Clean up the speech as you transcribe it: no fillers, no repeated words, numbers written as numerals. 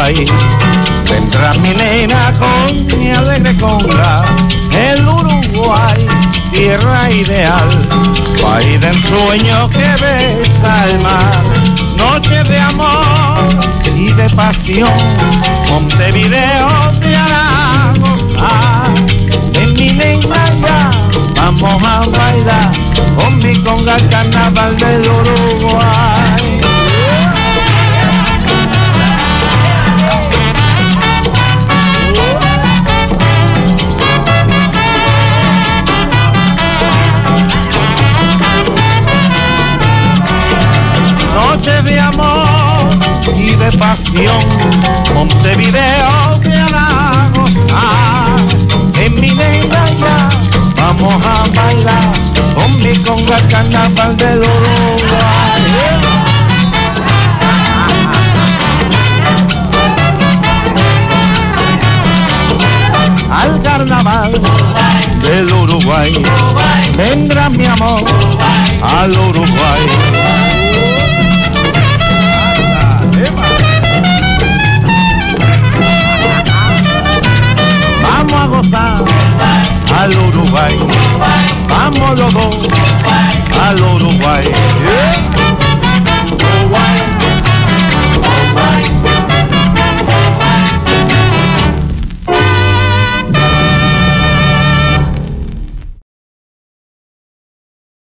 Uruguay. Vendrá mi nena con mi alegre conga, el Uruguay, tierra ideal, país de ensueño que besa el mar, noche de amor y de pasión, Montevideo te hará gozar. En mi nena ya vamos a bailar con mi conga el carnaval del Uruguay. Noche de amor y de pasión, Montevideo te hará gozar. En mi nena ya vamos a bailar con mi conga el carnaval del Uruguay. Al carnaval del Uruguay vendrá mi amor al Uruguay. Vamos a gozar al Uruguay, vamos los dos al Uruguay.